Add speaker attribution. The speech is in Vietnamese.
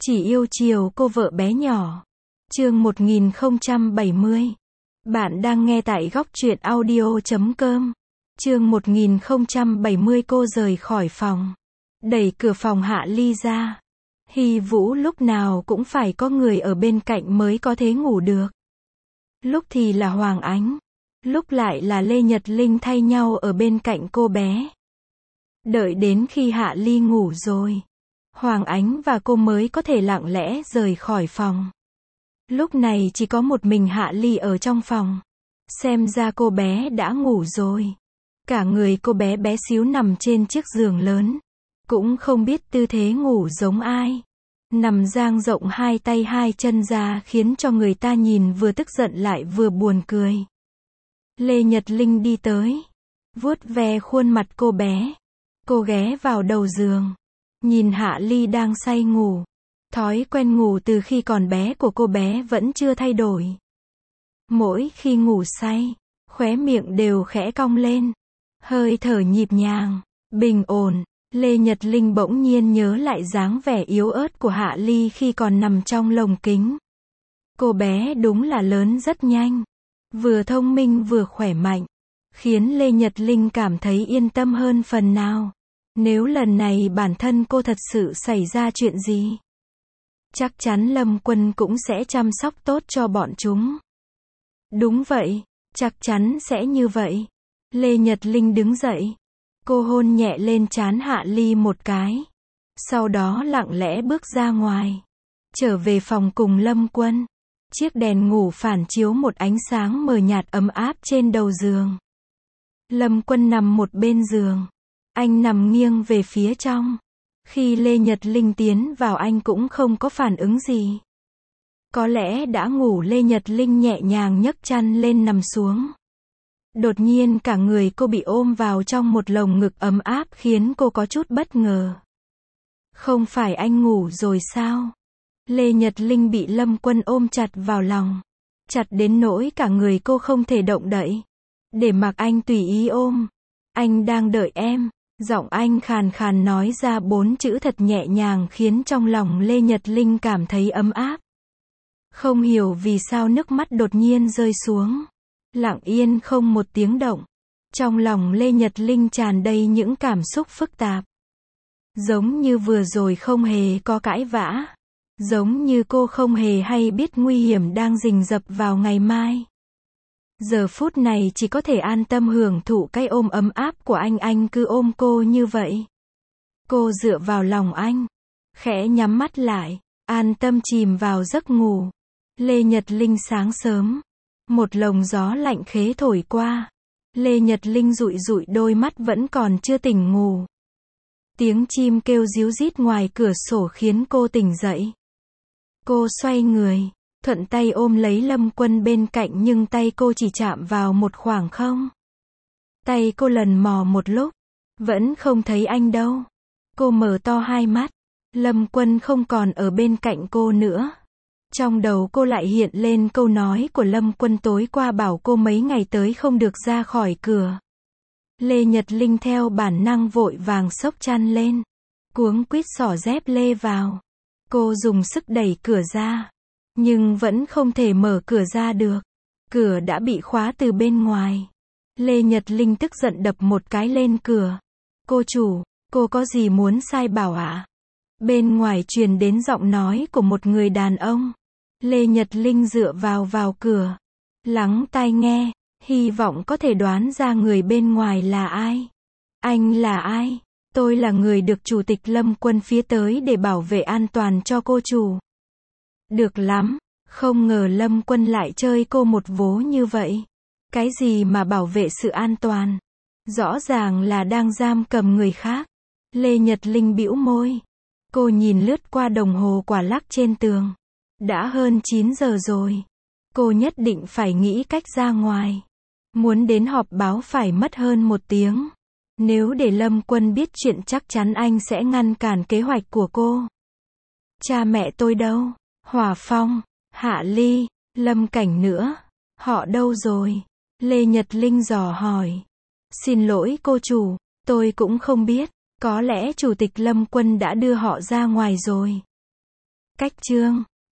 Speaker 1: Chỉ yêu chiều cô vợ bé nhỏ. Chương 1070. Bạn đang nghe tại góc truyện audio.com. Chương 1070 cô rời khỏi phòng. Đẩy cửa phòng Hạ Ly ra. Hy Vũ lúc nào cũng phải có người ở bên cạnh mới có thể ngủ được. Lúc thì là Hoàng Ánh, lúc lại là Lê Nhật Linh thay nhau ở bên cạnh cô bé. Đợi đến khi Hạ Ly ngủ rồi, Hoàng Ánh và cô mới có thể lặng lẽ rời khỏi phòng. Lúc này chỉ có một mình Hạ Ly ở trong phòng. Xem ra cô bé đã ngủ rồi. Cả người cô bé bé xíu nằm trên chiếc giường lớn. Cũng không biết tư thế ngủ giống ai. Nằm dang rộng hai tay hai chân ra khiến cho người ta nhìn vừa tức giận lại vừa buồn cười. Lê Nhật Linh đi tới, vuốt ve khuôn mặt cô bé. Cô ghé vào đầu giường, nhìn Hạ Ly đang say ngủ. Thói quen ngủ từ khi còn bé của cô bé vẫn chưa thay đổi. Mỗi khi ngủ say, khóe miệng đều khẽ cong lên. Hơi thở nhịp nhàng, bình ổn. Lê Nhật Linh bỗng nhiên nhớ lại dáng vẻ yếu ớt của Hạ Ly khi còn nằm trong lồng kính. Cô bé đúng là lớn rất nhanh. Vừa thông minh vừa khỏe mạnh. Khiến Lê Nhật Linh cảm thấy yên tâm hơn phần nào. Nếu lần này bản thân cô thật sự xảy ra chuyện gì, chắc chắn Lâm Quân cũng sẽ chăm sóc tốt cho bọn chúng. Đúng vậy, chắc chắn sẽ như vậy. Lê Nhật Linh đứng dậy. Cô hôn nhẹ lên trán Hạ Ly một cái. Sau đó lặng lẽ bước ra ngoài. Trở về phòng cùng Lâm Quân. Chiếc đèn ngủ phản chiếu một ánh sáng mờ nhạt ấm áp trên đầu giường. Lâm Quân nằm một bên giường. Anh nằm nghiêng về phía trong. Khi Lê Nhật Linh tiến vào anh cũng không có phản ứng gì. Có lẽ đã ngủ. Lê Nhật Linh nhẹ nhàng nhấc chăn lên nằm xuống. Đột nhiên cả người cô bị ôm vào trong một lồng ngực ấm áp khiến cô có chút bất ngờ. Không phải anh ngủ rồi sao? Lê Nhật Linh bị Lâm Quân ôm chặt vào lòng. Chặt đến nỗi cả người cô không thể động đậy. Để mặc anh tùy ý ôm. Anh đang đợi em. Giọng anh khàn khàn nói ra 4 chữ thật nhẹ nhàng khiến trong lòng Lê Nhật Linh cảm thấy ấm áp. Không hiểu vì sao nước mắt đột nhiên rơi xuống. Lặng yên không một tiếng động. Trong lòng Lê Nhật Linh tràn đầy những cảm xúc phức tạp. Giống như vừa rồi không hề có cãi vã. Giống như cô không hề hay biết nguy hiểm đang rình rập vào ngày mai. Giờ phút này chỉ có thể an tâm hưởng thụ cái ôm ấm áp của anh cứ ôm cô như vậy. Cô dựa vào lòng anh, khẽ nhắm mắt lại, an tâm chìm vào giấc ngủ. Lê Nhật Linh sáng sớm, một lồng gió lạnh khế thổi qua. Lê Nhật Linh dụi dụi đôi mắt vẫn còn chưa tỉnh ngủ. Tiếng chim kêu ríu rít ngoài cửa sổ khiến cô tỉnh dậy. Cô xoay người, thuận tay ôm lấy Lâm Quân bên cạnh nhưng tay cô chỉ chạm vào một khoảng không. Tay cô lần mò một lúc, vẫn không thấy anh đâu. Cô mở to hai mắt, Lâm Quân không còn ở bên cạnh cô nữa. Trong đầu cô lại hiện lên câu nói của Lâm Quân tối qua bảo cô mấy ngày tới không được ra khỏi cửa. Lê Nhật Linh theo bản năng vội vàng xốc chăn lên, cuống quýt xỏ dép lê vào. Cô dùng sức đẩy cửa ra, nhưng vẫn không thể mở cửa ra được. Cửa đã bị khóa từ bên ngoài. Lê Nhật Linh tức giận đập một cái lên cửa. Cô chủ, cô có gì muốn sai bảo ạ? Bên ngoài truyền đến giọng nói của một người đàn ông. Lê Nhật Linh dựa vào cửa, lắng tai nghe, hy vọng có thể đoán ra người bên ngoài là ai. Anh là ai? Tôi là người được Chủ tịch Lâm Quân phía tới để bảo vệ an toàn cho cô chủ. Được lắm, không ngờ Lâm Quân lại chơi cô một vố như vậy. Cái gì mà bảo vệ sự an toàn? Rõ ràng là đang giam cầm người khác. Lê Nhật Linh bĩu môi. Cô nhìn lướt qua đồng hồ quả lắc trên tường. Đã hơn 9 giờ rồi. Cô nhất định phải nghĩ cách ra ngoài. Muốn đến họp báo phải mất hơn 1 tiếng. Nếu để Lâm Quân biết chuyện chắc chắn anh sẽ ngăn cản kế hoạch của cô. Cha mẹ tôi đâu? Hòa Phong, Hạ Ly, Lâm Cảnh nữa. Họ đâu rồi? Lê Nhật Linh dò hỏi. Xin lỗi cô chủ, tôi cũng không biết. Có lẽ Chủ tịch Lâm Quân đã đưa họ ra ngoài rồi. Cách chương